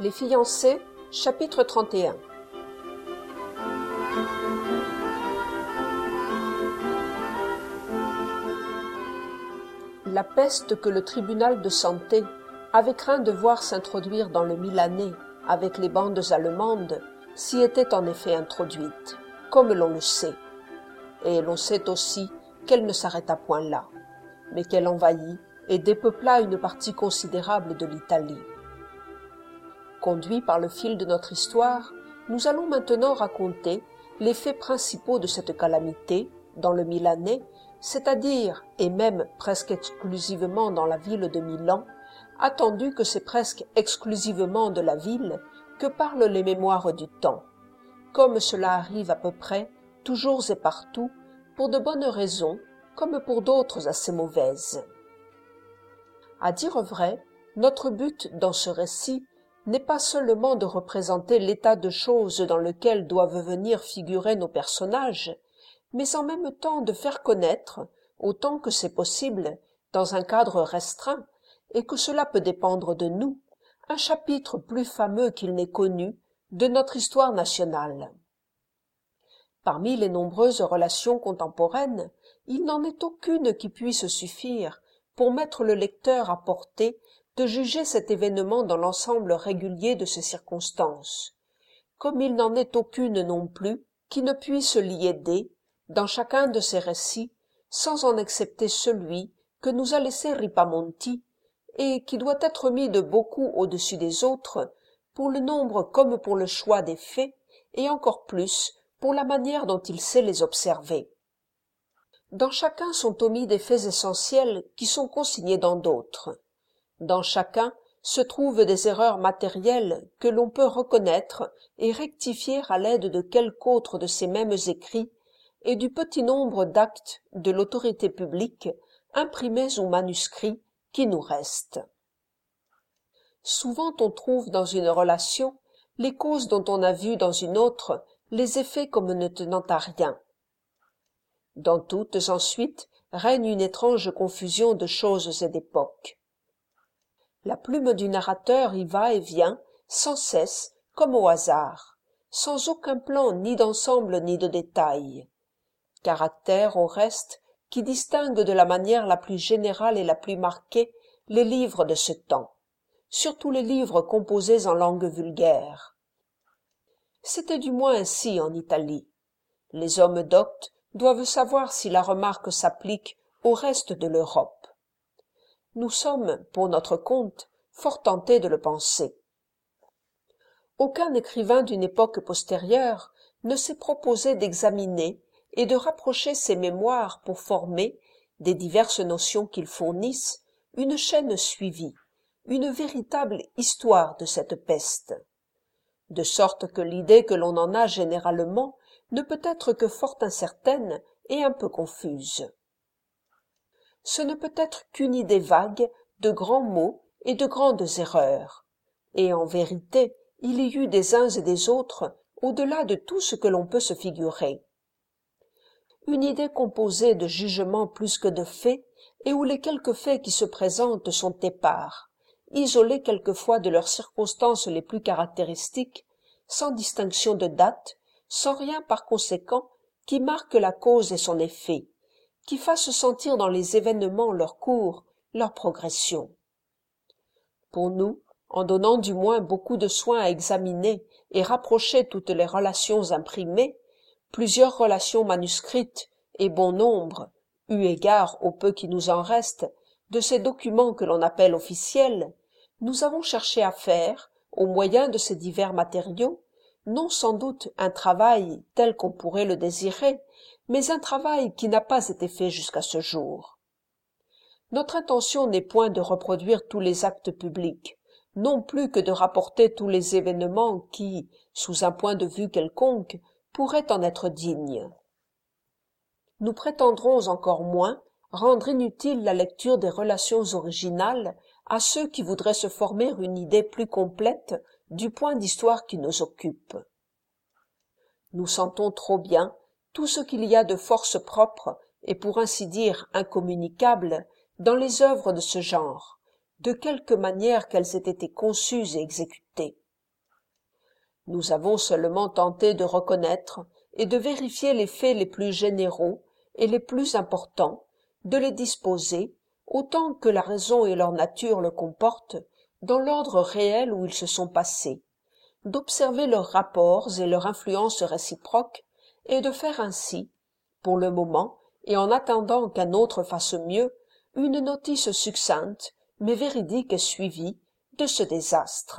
Les fiancés, chapitre 31. La peste que le tribunal de santé avait craint de voir s'introduire dans le Milanais avec les bandes allemandes s'y était en effet introduite, comme l'on le sait. Et l'on sait aussi qu'elle ne s'arrêta point là, mais qu'elle envahit et dépeupla une partie considérable de l'Italie. Conduits par le fil de notre histoire, nous allons maintenant raconter les faits principaux de cette calamité dans le Milanais, c'est-à-dire, et même presque exclusivement dans la ville de Milan, attendu que c'est presque exclusivement de la ville que parlent les mémoires du temps, comme cela arrive à peu près, toujours et partout, pour de bonnes raisons, comme pour d'autres assez mauvaises. À dire vrai, notre but dans ce récit n'est pas seulement de représenter l'état de choses dans lequel doivent venir figurer nos personnages, mais en même temps de faire connaître, autant que c'est possible, dans un cadre restreint, et que cela peut dépendre de nous, un chapitre plus fameux qu'il n'est connu de notre histoire nationale. Parmi les nombreuses relations contemporaines, il n'en est aucune qui puisse suffire pour mettre le lecteur à portée de juger cet événement dans l'ensemble régulier de ses circonstances, comme il n'en est aucune non plus qui ne puisse l'y aider, dans chacun de ses récits, sans en excepter celui que nous a laissé Ripamonti, et qui doit être mis de beaucoup au-dessus des autres, pour le nombre comme pour le choix des faits, et encore plus pour la manière dont il sait les observer. Dans chacun sont omis des faits essentiels qui sont consignés dans d'autres. Dans chacun se trouvent des erreurs matérielles que l'on peut reconnaître et rectifier à l'aide de quelque autre de ces mêmes écrits et du petit nombre d'actes de l'autorité publique, imprimés ou manuscrits, qui nous restent. Souvent on trouve dans une relation les causes dont on a vu dans une autre les effets comme ne tenant à rien. Dans toutes ensuite règne une étrange confusion de choses et d'époques. La plume du narrateur y va et vient, sans cesse, comme au hasard, sans aucun plan ni d'ensemble ni de détail. Caractère, au reste, qui distingue de la manière la plus générale et la plus marquée les livres de ce temps, surtout les livres composés en langue vulgaire. C'était du moins ainsi en Italie. Les hommes doctes doivent savoir si la remarque s'applique au reste de l'Europe. Nous sommes, pour notre compte, fort tentés de le penser. Aucun écrivain d'une époque postérieure ne s'est proposé d'examiner et de rapprocher ses mémoires pour former, des diverses notions qu'ils fournissent, une chaîne suivie, une véritable histoire de cette peste. De sorte que l'idée que l'on en a généralement ne peut être que fort incertaine et un peu confuse. Ce ne peut être qu'une idée vague de grands mots et de grandes erreurs, et en vérité il y eut des uns et des autres au-delà de tout ce que l'on peut se figurer. Une idée composée de jugements plus que de faits, et où les quelques faits qui se présentent sont épars, isolés quelquefois de leurs circonstances les plus caractéristiques, sans distinction de date, sans rien par conséquent qui marque la cause et son effet, qui fasse sentir dans les événements leur cours, leur progression. Pour nous, en donnant du moins beaucoup de soin à examiner et rapprocher toutes les relations imprimées, plusieurs relations manuscrites et bon nombre, eu égard au peu qui nous en reste, de ces documents que l'on appelle officiels, nous avons cherché à faire, au moyen de ces divers matériaux, non sans doute un travail tel qu'on pourrait le désirer, mais un travail qui n'a pas été fait jusqu'à ce jour. Notre intention n'est point de reproduire tous les actes publics, non plus que de rapporter tous les événements qui, sous un point de vue quelconque, pourraient en être dignes. Nous prétendrons encore moins rendre inutile la lecture des relations originales à ceux qui voudraient se former une idée plus complète du point d'histoire qui nous occupe. Nous sentons trop bien tout ce qu'il y a de force propre et pour ainsi dire incommunicable dans les œuvres de ce genre, de quelque manière qu'elles aient été conçues et exécutées. Nous avons seulement tenté de reconnaître et de vérifier les faits les plus généraux et les plus importants, de les disposer, autant que la raison et leur nature le comportent, dans l'ordre réel où ils se sont passés, d'observer leurs rapports et leur influence réciproque, et de faire ainsi, pour le moment, et en attendant qu'un autre fasse mieux, une notice succincte, mais véridique et suivie, de ce désastre.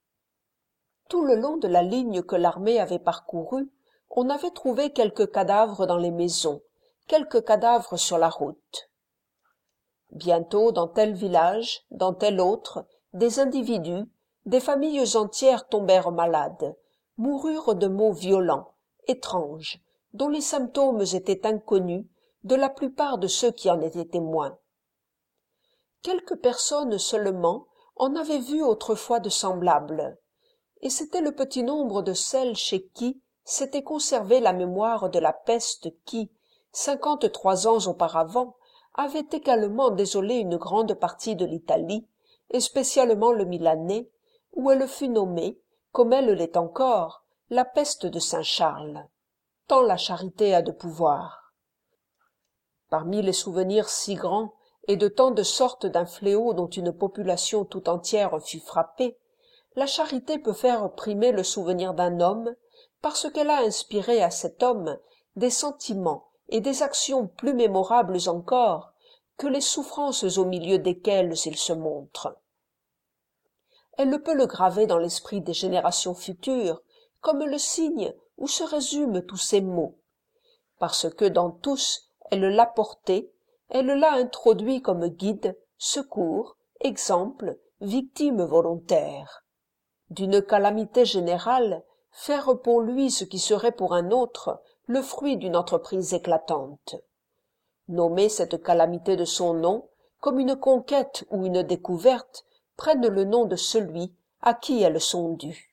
Tout le long de la ligne que l'armée avait parcourue, on avait trouvé quelques cadavres dans les maisons, quelques cadavres sur la route. Bientôt, dans tel village, dans tel autre, des individus, des familles entières tombèrent malades, moururent de maux violents, étranges, dont les symptômes étaient inconnus de la plupart de ceux qui en étaient témoins. Quelques personnes seulement en avaient vu autrefois de semblables, et c'était le petit nombre de celles chez qui s'était conservée la mémoire de la peste qui, 53 ans auparavant, avait également désolé une grande partie de l'Italie, et spécialement le Milanais, où elle fut nommée, comme elle l'est encore, la peste de Saint-Charles. Tant la charité a de pouvoir. Parmi les souvenirs si grands et de tant de sortes d'un fléau dont une population tout entière fut frappée, la charité peut faire primer le souvenir d'un homme, parce qu'elle a inspiré à cet homme des sentiments et des actions plus mémorables encore que les souffrances au milieu desquelles il se montre. Elle ne peut le graver dans l'esprit des générations futures comme le signe où se résument tous ces mots, parce que dans tous elle l'a porté, elle l'a introduit comme guide, secours, exemple, victime volontaire. D'une calamité générale, faire pour lui ce qui serait pour un autre le fruit d'une entreprise éclatante. Nommer cette calamité de son nom, comme une conquête ou une découverte, prennent le nom de celui à qui elles sont dues.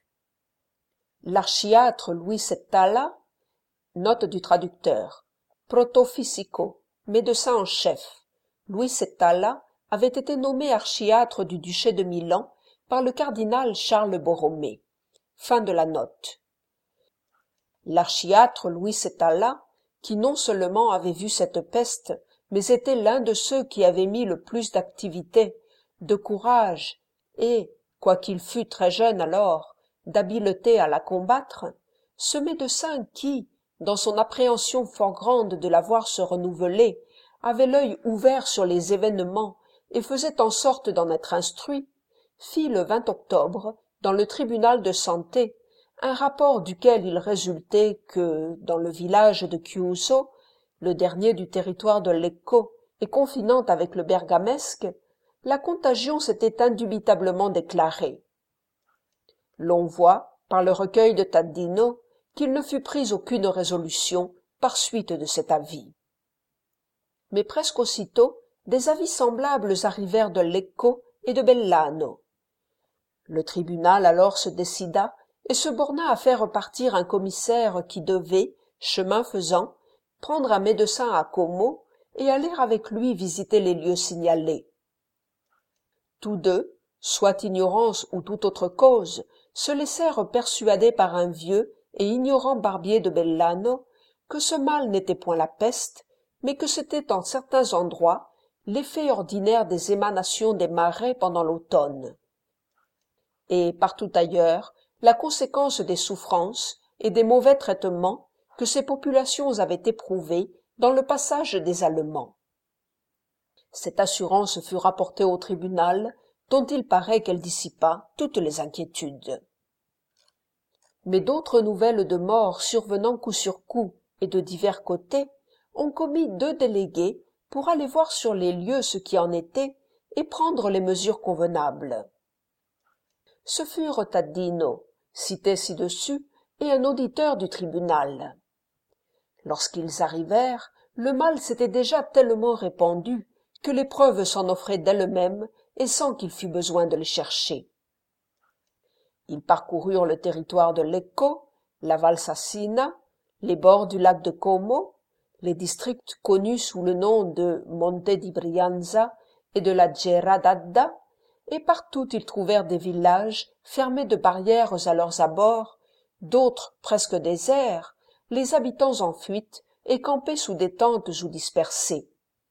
L'archiatre Louis Settala, note du traducteur, protofisico, médecin en chef, Louis Settala avait été nommé archiatre du duché de Milan par le cardinal Charles Borromée. Fin de la note. L'archiatre Louis Settala, qui non seulement avait vu cette peste, mais était l'un de ceux qui avaient mis le plus d'activité, de courage et, quoiqu'il fût très jeune alors, d'habileté à la combattre, ce médecin qui, dans son appréhension fort grande de la voir se renouveler, avait l'œil ouvert sur les événements et faisait en sorte d'en être instruit, fit le 20 octobre, dans le tribunal de santé, un rapport duquel il résultait que, dans le village de Chiuso, le dernier du territoire de Lecco et confinant avec le bergamesque, la contagion s'était indubitablement déclarée. L'on voit, par le recueil de Taddino, qu'il ne fut pris aucune résolution par suite de cet avis. Mais presque aussitôt, des avis semblables arrivèrent de Lecco et de Bellano. Le tribunal alors se décida et se borna à faire partir un commissaire qui devait, chemin faisant, prendre un médecin à Como et aller avec lui visiter les lieux signalés. Tous deux, soit ignorance ou toute autre cause, se laissèrent persuader par un vieux et ignorant barbier de Bellano que ce mal n'était point la peste, mais que c'était en certains endroits l'effet ordinaire des émanations des marais pendant l'automne, et partout ailleurs la conséquence des souffrances et des mauvais traitements que ces populations avaient éprouvés dans le passage des Allemands. Cette assurance fut rapportée au tribunal, dont il paraît qu'elle dissipa toutes les inquiétudes. Mais d'autres nouvelles de morts survenant coup sur coup et de divers côtés ont commis 2 délégués pour aller voir sur les lieux ce qui en était et prendre les mesures convenables. Ce furent Taddino, cité ci-dessus, et un auditeur du tribunal. Lorsqu'ils arrivèrent, le mal s'était déjà tellement répandu que les preuves s'en offraient d'elles-mêmes et sans qu'il fût besoin de les chercher. Ils parcoururent le territoire de Lecco, la Valsassina, les bords du lac de Como, les districts connus sous le nom de Monte di Brianza et de la Gera d'Adda, et partout ils trouvèrent des villages fermés de barrières à leurs abords, d'autres presque déserts, les habitants en fuite et campés sous des tentes ou dispersés.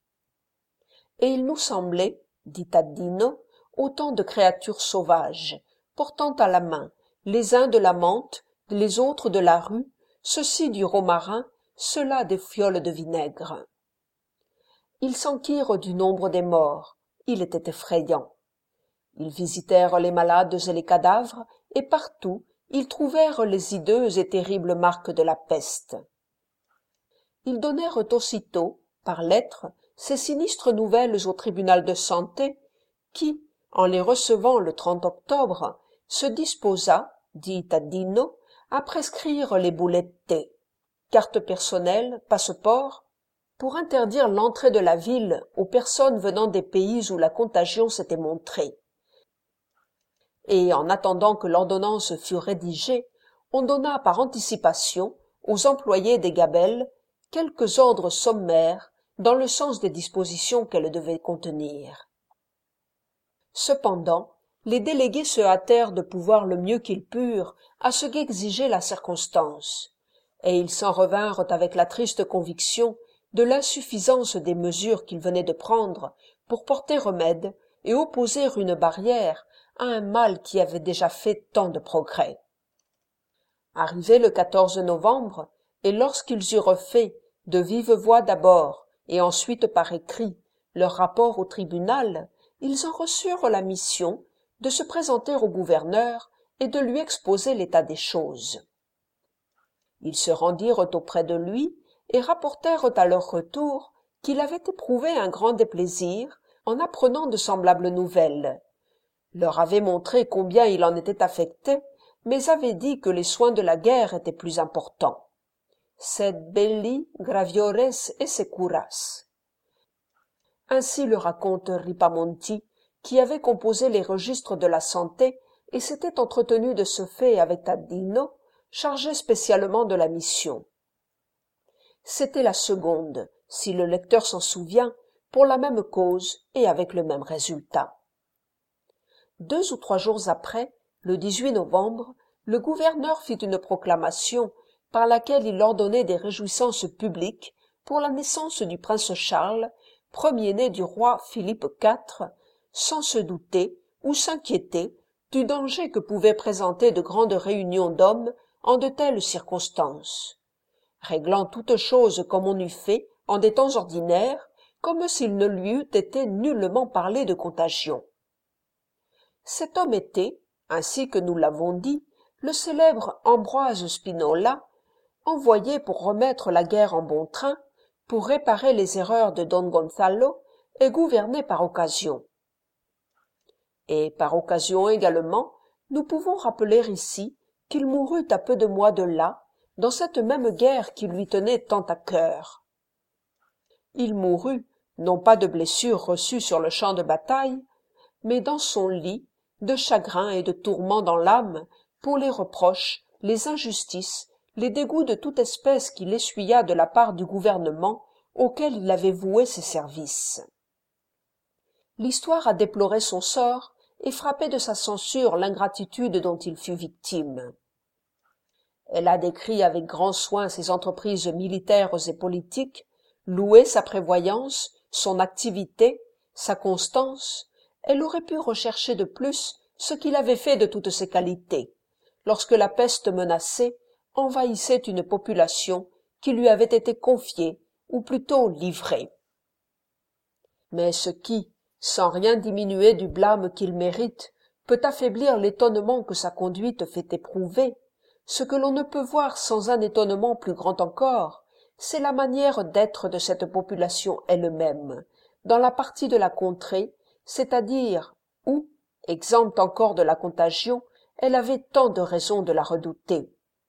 Et il nous semblait, dit Taddino, autant de créatures sauvages, portant à la main, les uns de la menthe, les autres de la rue, ceux-ci du romarin, ceux-là des fioles de vinaigre. Ils s'enquirent du nombre des morts, il était effrayant. Ils visitèrent les malades et les cadavres, et partout ils trouvèrent les hideuses et terribles marques de la peste. Ils donnèrent aussitôt, par lettres, ces sinistres nouvelles au tribunal de santé, qui, en les recevant le 30 octobre, se disposa, dit Taddino, à prescrire les boulettes, cartes personnelles, passeports, pour interdire l'entrée de la ville aux personnes venant des pays où la contagion s'était montrée. Et en attendant que l'ordonnance fût rédigée, on donna par anticipation aux employés des gabelles quelques ordres sommaires dans le sens des dispositions qu'elle devait contenir. Cependant, les délégués se hâtèrent de pouvoir le mieux qu'ils purent à ce qu'exigeait la circonstance, et ils s'en revinrent avec la triste conviction de l'insuffisance des mesures qu'ils venaient de prendre pour porter remède et opposer une barrière à un mal qui avait déjà fait tant de progrès. Arrivé le 14 novembre, et lorsqu'ils eurent fait, de vive voix d'abord, et ensuite par écrit, leur rapport au tribunal, ils en reçurent la mission de se présenter au gouverneur et de lui exposer l'état des choses. Ils se rendirent auprès de lui et rapportèrent à leur retour qu'il avait éprouvé un grand déplaisir en apprenant de semblables nouvelles, leur avait montré combien il en était affecté, mais avait dit que les soins de la guerre étaient plus importants. Sed belli graviores esse curas. Ainsi le raconte Ripamonti, qui avait composé les registres de la santé et s'était entretenu de ce fait avec Taddino, chargé spécialement de la mission. C'était la seconde, si le lecteur s'en souvient, pour la même cause et avec le même résultat. 2 ou 3 jours après, le 18 novembre, le gouverneur fit une proclamation par laquelle il ordonnait des réjouissances publiques pour la naissance du prince Charles, premier-né du roi Philippe IV, sans se douter ou s'inquiéter du danger que pouvaient présenter de grandes réunions d'hommes en de telles circonstances, réglant toutes choses comme on eût fait en des temps ordinaires, comme s'il ne lui eût été nullement parlé de contagion. Cet homme était, ainsi que nous l'avons dit, le célèbre Ambroise Spinola, envoyé pour remettre la guerre en bon train, pour réparer les erreurs de Don Gonzalo et gouverner par occasion. Et par occasion également, nous pouvons rappeler ici qu'il mourut à peu de mois de là, dans cette même guerre qui lui tenait tant à cœur. Il mourut, non pas de blessures reçues sur le champ de bataille, mais dans son lit, de chagrin et de tourments dans l'âme, pour les reproches, les injustices, les dégoûts de toute espèce qu'il essuya de la part du gouvernement auquel il avait voué ses services. L'histoire a déploré son sort et frappé de sa censure l'ingratitude dont il fut victime. Elle a décrit avec grand soin ses entreprises militaires et politiques, loué sa prévoyance, son activité, sa constance. Elle aurait pu rechercher de plus ce qu'il avait fait de toutes ses qualités, lorsque la peste menacée envahissait une population qui lui avait été confiée, ou plutôt livrée. Mais ce qui, sans rien diminuer du blâme qu'il mérite, peut affaiblir l'étonnement que sa conduite fait éprouver, ce que l'on ne peut voir sans un étonnement plus grand encore, c'est la manière d'être de cette population elle-même, dans la partie de la contrée, c'est-à-dire où, exempte encore de la contagion, elle avait tant de raisons de la redouter.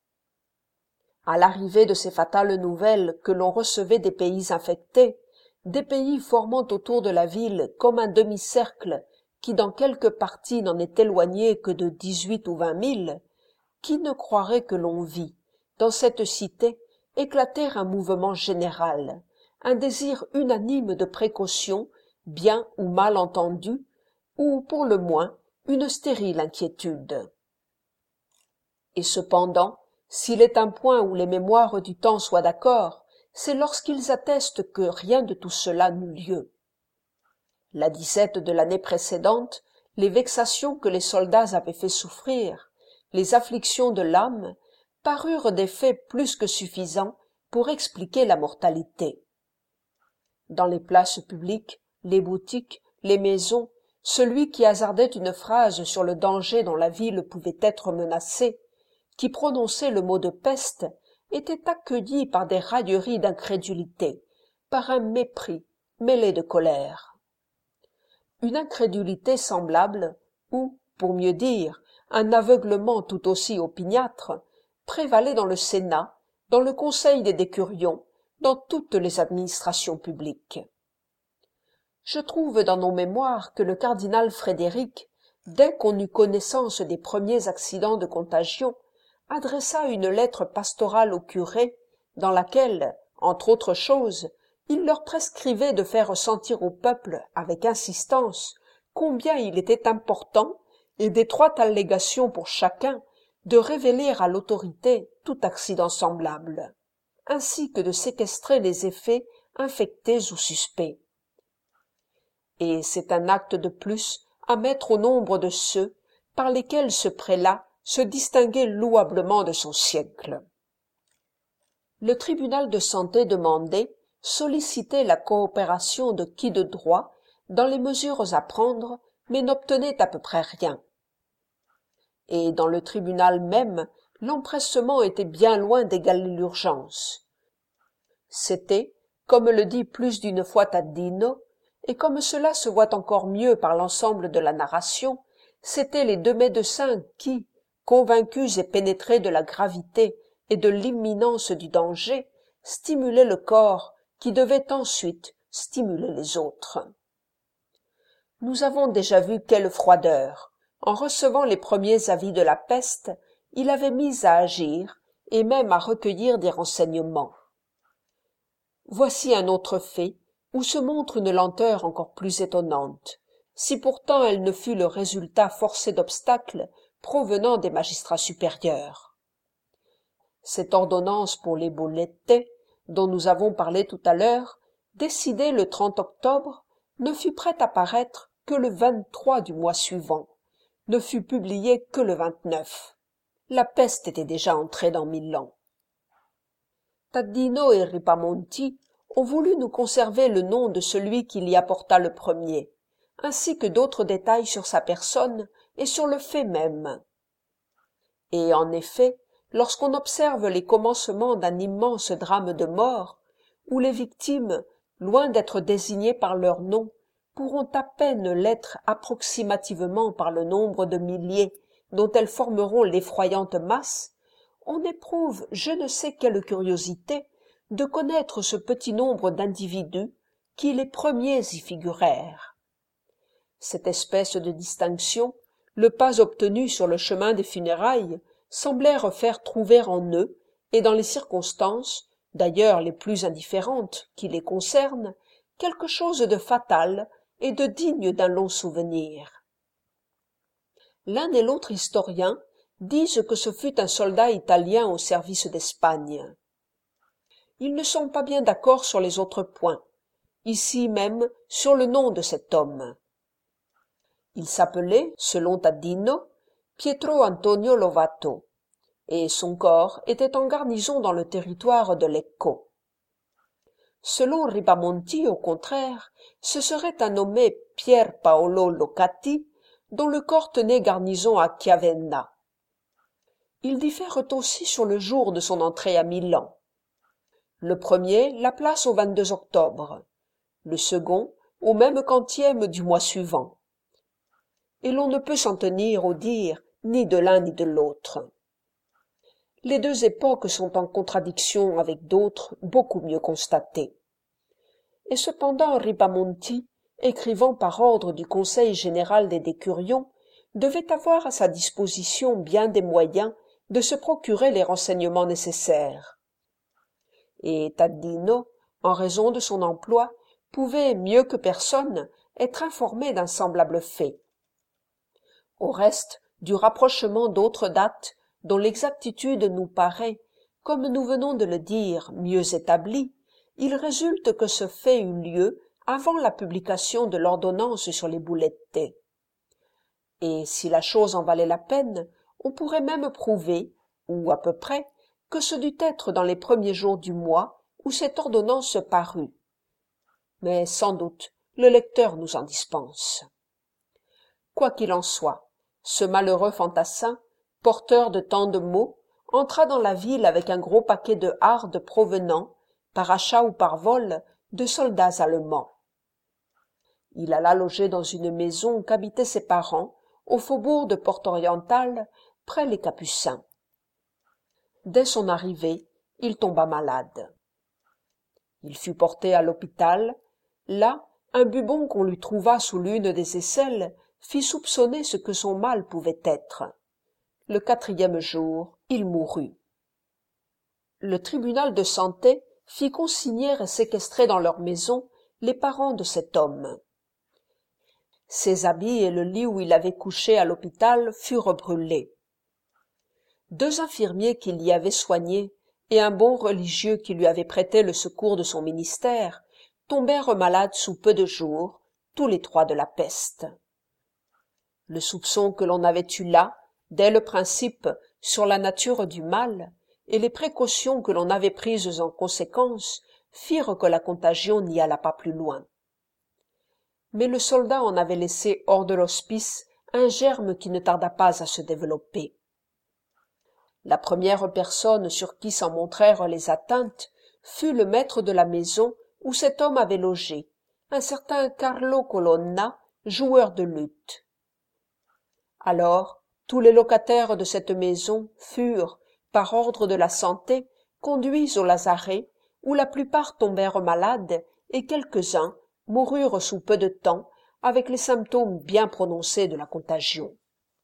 À l'arrivée de ces fatales nouvelles que l'on recevait des pays infectés, des pays formant autour de la ville comme un demi-cercle qui dans quelques parties n'en est éloigné que de 18 ou 20 000, qui ne croirait que l'on vit, dans cette cité, éclater un mouvement général, un désir unanime de précaution, bien ou mal entendu, ou, pour le moins, une stérile inquiétude. Et cependant, S'il est un point où les mémoires du temps soient d'accord, c'est lorsqu'ils attestent que rien de tout cela n'eut lieu. La disette de l'année précédente, les vexations que les soldats avaient fait souffrir, les afflictions de l'âme, parurent des faits plus que suffisants pour expliquer la mortalité. Dans les places publiques, les boutiques, les maisons, celui qui hasardait une phrase sur le danger dont la ville pouvait être menacée, qui prononçait le mot de peste, était accueilli par des railleries d'incrédulité, par un mépris mêlé de colère. Une incrédulité semblable, ou, pour mieux dire, un aveuglement tout aussi opiniâtre, prévalait dans le Sénat, dans le Conseil des Décurions, dans toutes les administrations publiques. Je trouve dans nos mémoires que le cardinal Frédéric, dès qu'on eut connaissance des premiers accidents de contagion, adressa une lettre pastorale aux curés, dans laquelle, entre autres choses, il leur prescrivait de faire sentir au peuple, avec insistance, combien il était important, et d'étroite allégation pour chacun, de révéler à l'autorité tout accident semblable, ainsi que de séquestrer les effets infectés ou suspects. Et c'est un acte de plus à mettre au nombre de ceux par lesquels ce prélat se distinguait louablement de son siècle. Le tribunal de santé demandé sollicitait la coopération de qui de droit dans les mesures à prendre, mais n'obtenait à peu près rien. Et dans le tribunal même, l'empressement était bien loin d'égaler l'urgence. C'était, comme le dit plus d'une fois Taddino, et comme cela se voit encore mieux par l'ensemble de la narration, c'étaient les deux médecins qui, convaincus et pénétrés de la gravité et de l'imminence du danger, stimulaient le corps qui devait ensuite stimuler les autres. Nous avons déjà vu quelle froideur, en recevant les premiers avis de la peste, il avait mis à agir et même à recueillir des renseignements. Voici un autre fait où se montre une lenteur encore plus étonnante, si pourtant elle ne fut le résultat forcé d'obstacles provenant des magistrats supérieurs. Cette ordonnance pour les bollette, dont nous avons parlé tout à l'heure, décidée le 30 octobre, ne fut prête à paraître que le 23 du mois suivant, ne fut publiée que le 29. La peste était déjà entrée dans Milan. Taddino et Ripamonti ont voulu nous conserver le nom de celui qui l'y apporta le premier, ainsi que d'autres détails sur sa personne et sur le fait même. Et en effet, lorsqu'on observe les commencements d'un immense drame de mort, où les victimes, loin d'être désignées par leur nom, pourront à peine l'être approximativement par le nombre de milliers dont elles formeront l'effroyante masse, on éprouve je ne sais quelle curiosité de connaître ce petit nombre d'individus qui les premiers y figurèrent. Cette espèce de distinction, le pas obtenu sur le chemin des funérailles, semblèrent faire trouver en eux, et dans les circonstances, d'ailleurs les plus indifférentes qui les concernent, quelque chose de fatal et de digne d'un long souvenir. L'un et l'autre historien disent que ce fut un soldat italien au service d'Espagne. Ils ne sont pas bien d'accord sur les autres points, ici même sur le nom de cet homme. Il s'appelait, selon Taddino, Pietro Antonio Lovato, et son corps était en garnison dans le territoire de Lecco. Selon Ripamonti, au contraire, ce serait un nommé Pier Paolo Locati, dont le corps tenait garnison à Chiavenna. Ils diffèrent aussi sur le jour de son entrée à Milan. Le premier la place au 22 octobre, le second au même quantième du mois suivant. Et l'on ne peut s'en tenir au dire ni de l'un ni de l'autre. Les deux époques sont en contradiction avec d'autres beaucoup mieux constatées. Et cependant Ripamonti, écrivant par ordre du Conseil général des Décurions, devait avoir à sa disposition bien des moyens de se procurer les renseignements nécessaires. Et Taddino, en raison de son emploi, pouvait, mieux que personne, être informé d'un semblable fait. Au reste, du rapprochement d'autres dates, dont l'exactitude nous paraît, comme nous venons de le dire, mieux établie, il résulte que ce fait eut lieu avant la publication de l'ordonnance sur les boulettes. Et si la chose en valait la peine, on pourrait même prouver, ou à peu près, que ce dut être dans les premiers jours du mois où cette ordonnance parut. Mais sans doute le lecteur nous en dispense. Quoi qu'il en soit, ce malheureux fantassin, porteur de tant de maux, entra dans la ville avec un gros paquet de hardes provenant, par achat ou par vol, de soldats allemands. Il alla loger dans une maison qu'habitaient ses parents, au faubourg de Port-Oriental, près les Capucins. Dès son arrivée, il tomba malade. Il fut porté à l'hôpital. Là, un bubon qu'on lui trouva sous l'une des aisselles fit soupçonner ce que son mal pouvait être. Le 4e jour, il mourut. Le tribunal de santé fit consigner et séquestrer dans leur maison les parents de cet homme. Ses habits et le lit où il avait couché à l'hôpital furent brûlés. 2 infirmiers qui l'y avaient soigné et un bon religieux qui lui avait prêté le secours de son ministère tombèrent malades sous peu de jours, tous les 3 de la peste. Le soupçon que l'on avait eu là, dès le principe, sur la nature du mal, et les précautions que l'on avait prises en conséquence, firent que la contagion n'y alla pas plus loin. Mais le soldat en avait laissé hors de l'hospice un germe qui ne tarda pas à se développer. La première personne sur qui s'en montrèrent les atteintes fut le maître de la maison où cet homme avait logé, un certain Carlo Colonna, joueur de luth. Alors, tous les locataires de cette maison furent, par ordre de la santé, conduits au lazaret, où la plupart tombèrent malades et quelques-uns moururent sous peu de temps, avec les symptômes bien prononcés de la contagion.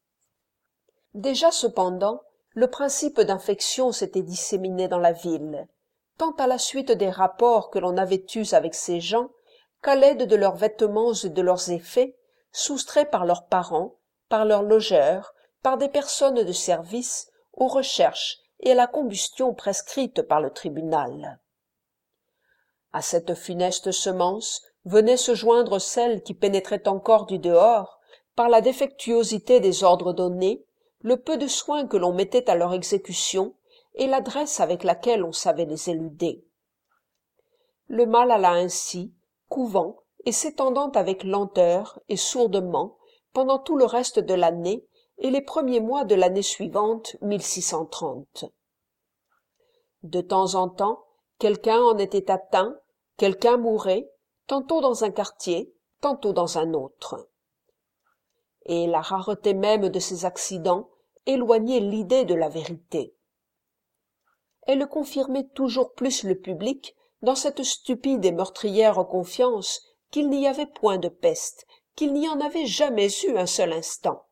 Déjà cependant, le principe d'infection s'était disséminé dans la ville, tant à la suite des rapports que l'on avait eus avec ces gens, qu'à l'aide de leurs vêtements et de leurs effets, soustraits par leurs parents, par leurs logeurs, par des personnes de service, aux recherches et à la combustion prescrite par le tribunal. À cette funeste semence venait se joindre celle qui pénétrait encore du dehors, par la défectuosité des ordres donnés, le peu de soin que l'on mettait à leur exécution et l'adresse avec laquelle on savait les éluder. Le mal alla ainsi, couvant et s'étendant avec lenteur et sourdement pendant tout le reste de l'année et les premiers mois de l'année suivante, 1630. De temps en temps, quelqu'un en était atteint, quelqu'un mourait, tantôt dans un quartier, tantôt dans un autre. Et la rareté même de ces accidents éloignait l'idée de la vérité. Elle confirmait toujours plus le public dans cette stupide et meurtrière confiance qu'il n'y avait point de peste, qu'il n'y en avait jamais eu un seul instant.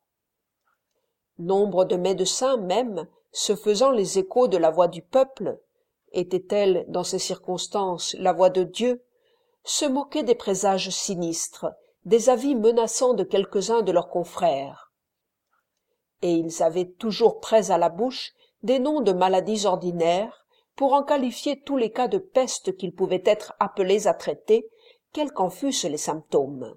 Nombre de médecins même, se faisant les échos de la voix du peuple, était-elle dans ces circonstances la voix de Dieu, se moquaient des présages sinistres, des avis menaçants de quelques-uns de leurs confrères. Et ils avaient toujours près à la bouche des noms de maladies ordinaires pour en qualifier tous les cas de peste qu'ils pouvaient être appelés à traiter, quels qu'en fussent les symptômes.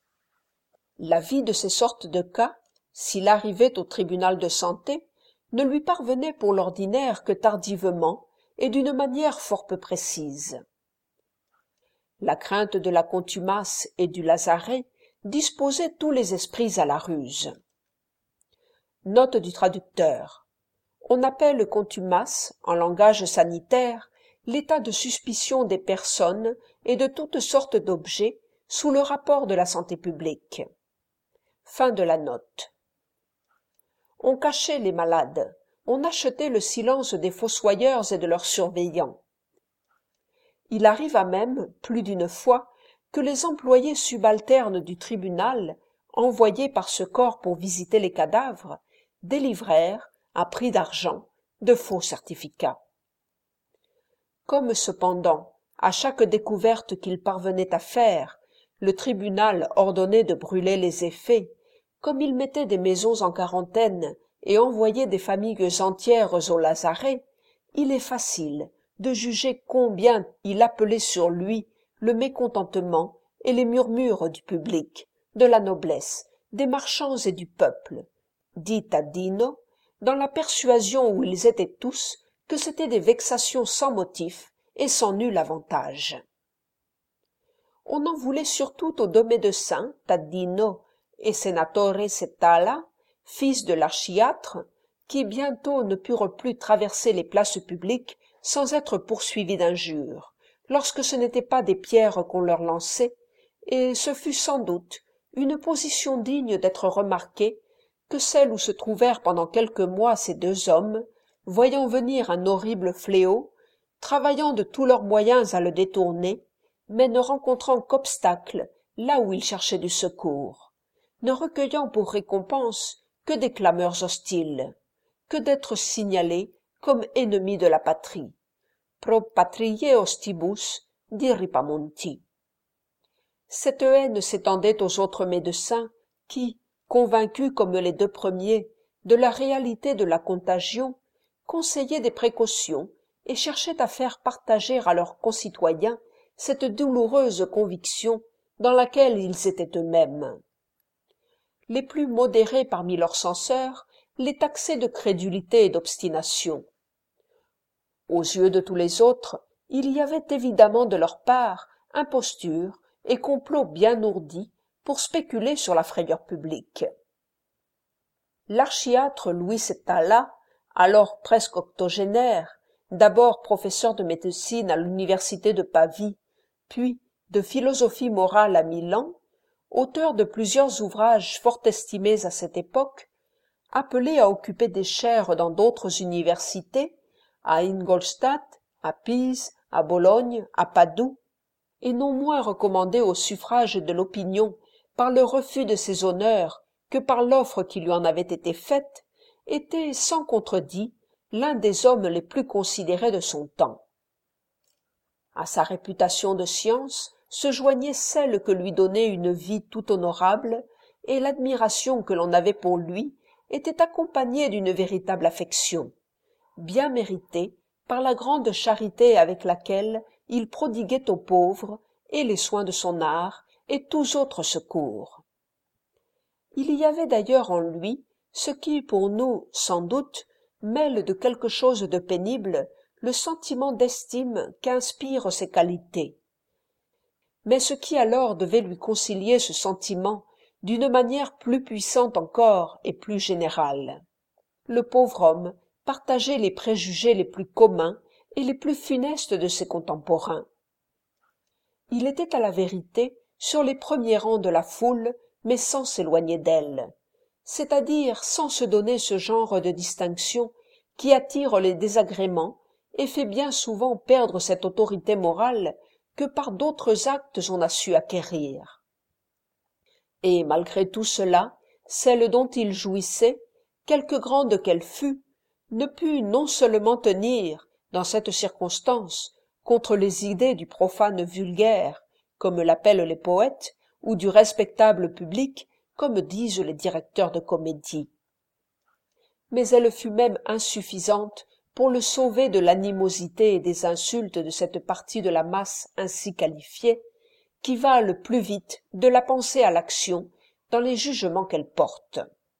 L'avis de ces sortes de cas, s'il arrivait au tribunal de santé, ne lui parvenait pour l'ordinaire que tardivement et d'une manière fort peu précise. La crainte de la contumace et du lazaret disposait tous les esprits à la ruse. Note du traducteur. On appelle contumace, en langage sanitaire, l'état de suspicion des personnes et de toutes sortes d'objets sous le rapport de la santé publique. Fin de la note. On cachait les malades, on achetait le silence des fossoyeurs et de leurs surveillants. Il arriva même, plus d'une fois, que les employés subalternes du tribunal, envoyés par ce corps pour visiter les cadavres, délivrèrent, à prix d'argent, de faux certificats. Comme cependant, à chaque découverte qu'il parvenait à faire, le tribunal ordonnait de brûler les effets, comme il mettait des maisons en quarantaine et envoyait des familles entières au lazaret, il est facile de juger combien il appelait sur lui le mécontentement et les murmures du public, de la noblesse, des marchands et du peuple, dit Taddino, dans la persuasion où ils étaient tous que c'étaient des vexations sans motif et sans nul avantage. On en voulait surtout aux deux médecins, Taddino et Senatore Settala, fils de l'archiatre, qui bientôt ne purent plus traverser les places publiques sans être poursuivis d'injures, lorsque ce n'étaient pas des pierres qu'on leur lançait, et ce fut sans doute une position digne d'être remarquée que celle où se trouvèrent pendant quelques mois ces deux hommes, voyant venir un horrible fléau, travaillant de tous leurs moyens à le détourner, mais ne rencontrant qu'obstacle là où ils cherchaient du secours, ne recueillant pour récompense que des clameurs hostiles, que d'être signalés comme ennemis de la patrie. Pro patriae ostibus, dit Ripamonti. Cette haine s'étendait aux autres médecins qui, convaincus comme les deux premiers de la réalité de la contagion, conseillaient des précautions et cherchaient à faire partager à leurs concitoyens cette douloureuse conviction dans laquelle ils étaient eux-mêmes. Les plus modérés parmi leurs censeurs les taxaient de crédulité et d'obstination. Aux yeux de tous les autres, il y avait évidemment de leur part imposture et complot bien ourdi pour spéculer sur la frayeur publique. L'archiatre Louis Settala, alors presque octogénaire, d'abord professeur de médecine à l'université de Pavie, puis de philosophie morale à Milan, auteur de plusieurs ouvrages fort estimés à cette époque, appelé à occuper des chaires dans d'autres universités, à Ingolstadt, à Pise, à Bologne, à Padoue, et non moins recommandé au suffrage de l'opinion par le refus de ses honneurs que par l'offre qui lui en avait été faite, était sans contredit l'un des hommes les plus considérés de son temps. À sa réputation de science se joignait celle que lui donnait une vie tout honorable, et l'admiration que l'on avait pour lui était accompagnée d'une véritable affection, bien méritée par la grande charité avec laquelle il prodiguait aux pauvres et les soins de son art et tous autres secours. Il y avait d'ailleurs en lui ce qui, pour nous, sans doute, mêle de quelque chose de pénible le sentiment d'estime qu'inspirent ses qualités. Mais ce qui alors devait lui concilier ce sentiment d'une manière plus puissante encore et plus générale. Le pauvre homme partageait les préjugés les plus communs et les plus funestes de ses contemporains. Il était à la vérité sur les premiers rangs de la foule, mais sans s'éloigner d'elle, c'est-à-dire sans se donner ce genre de distinction qui attire les désagréments et fait bien souvent perdre cette autorité morale que par d'autres actes on a su acquérir. Et malgré tout cela, celle dont il jouissait, quelque grande qu'elle fût, ne put non seulement tenir, dans cette circonstance, contre les idées du profane vulgaire, comme l'appellent les poètes, ou du respectable public, comme disent les directeurs de comédie. Mais elle fut même insuffisante pour le sauver de l'animosité et des insultes de cette partie de la masse ainsi qualifiée, qui va le plus vite de la pensée à l'action dans les jugements qu'elle porte.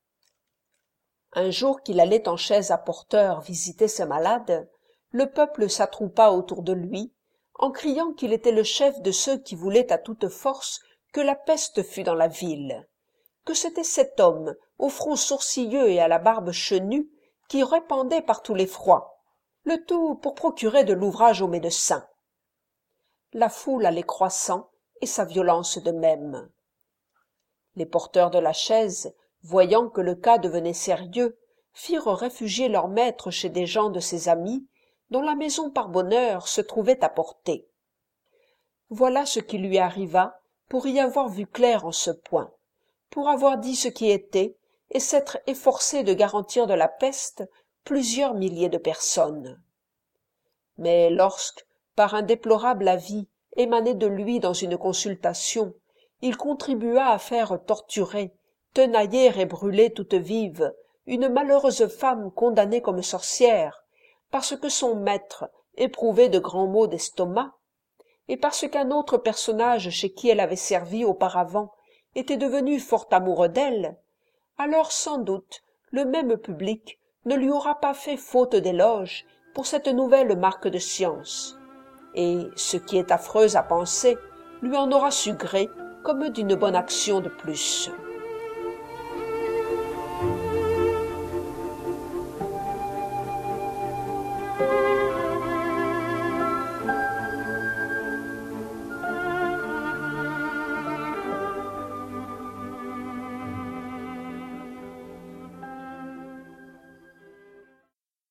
Un jour qu'il allait en chaise à porteur visiter ses malades, le peuple s'attroupa autour de lui, en criant qu'il était le chef de ceux qui voulaient à toute force que la peste fût dans la ville, que c'était cet homme, au front sourcilleux et à la barbe chenue, qui répandait par tous les froids, le tout pour procurer de l'ouvrage aux médecins. La foule allait croissant, et sa violence de même. Les porteurs de la chaise, voyant que le cas devenait sérieux, firent réfugier leur maître chez des gens de ses amis, dont la maison par bonheur se trouvait à portée. Voilà ce qui lui arriva pour y avoir vu clair en ce point, pour avoir dit ce qui était, et s'être efforcé de garantir de la peste plusieurs milliers de personnes. Mais lorsque, par un déplorable avis émané de lui dans une consultation, il contribua à faire torturer, tenailler et brûler toute vive une malheureuse femme condamnée comme sorcière, parce que son maître éprouvait de grands maux d'estomac, et parce qu'un autre personnage chez qui elle avait servi auparavant était devenu fort amoureux d'elle, alors sans doute le même public ne lui aura pas fait faute d'éloge pour cette nouvelle marque de science, et, ce qui est affreux à penser, lui en aura su gré comme d'une bonne action de plus.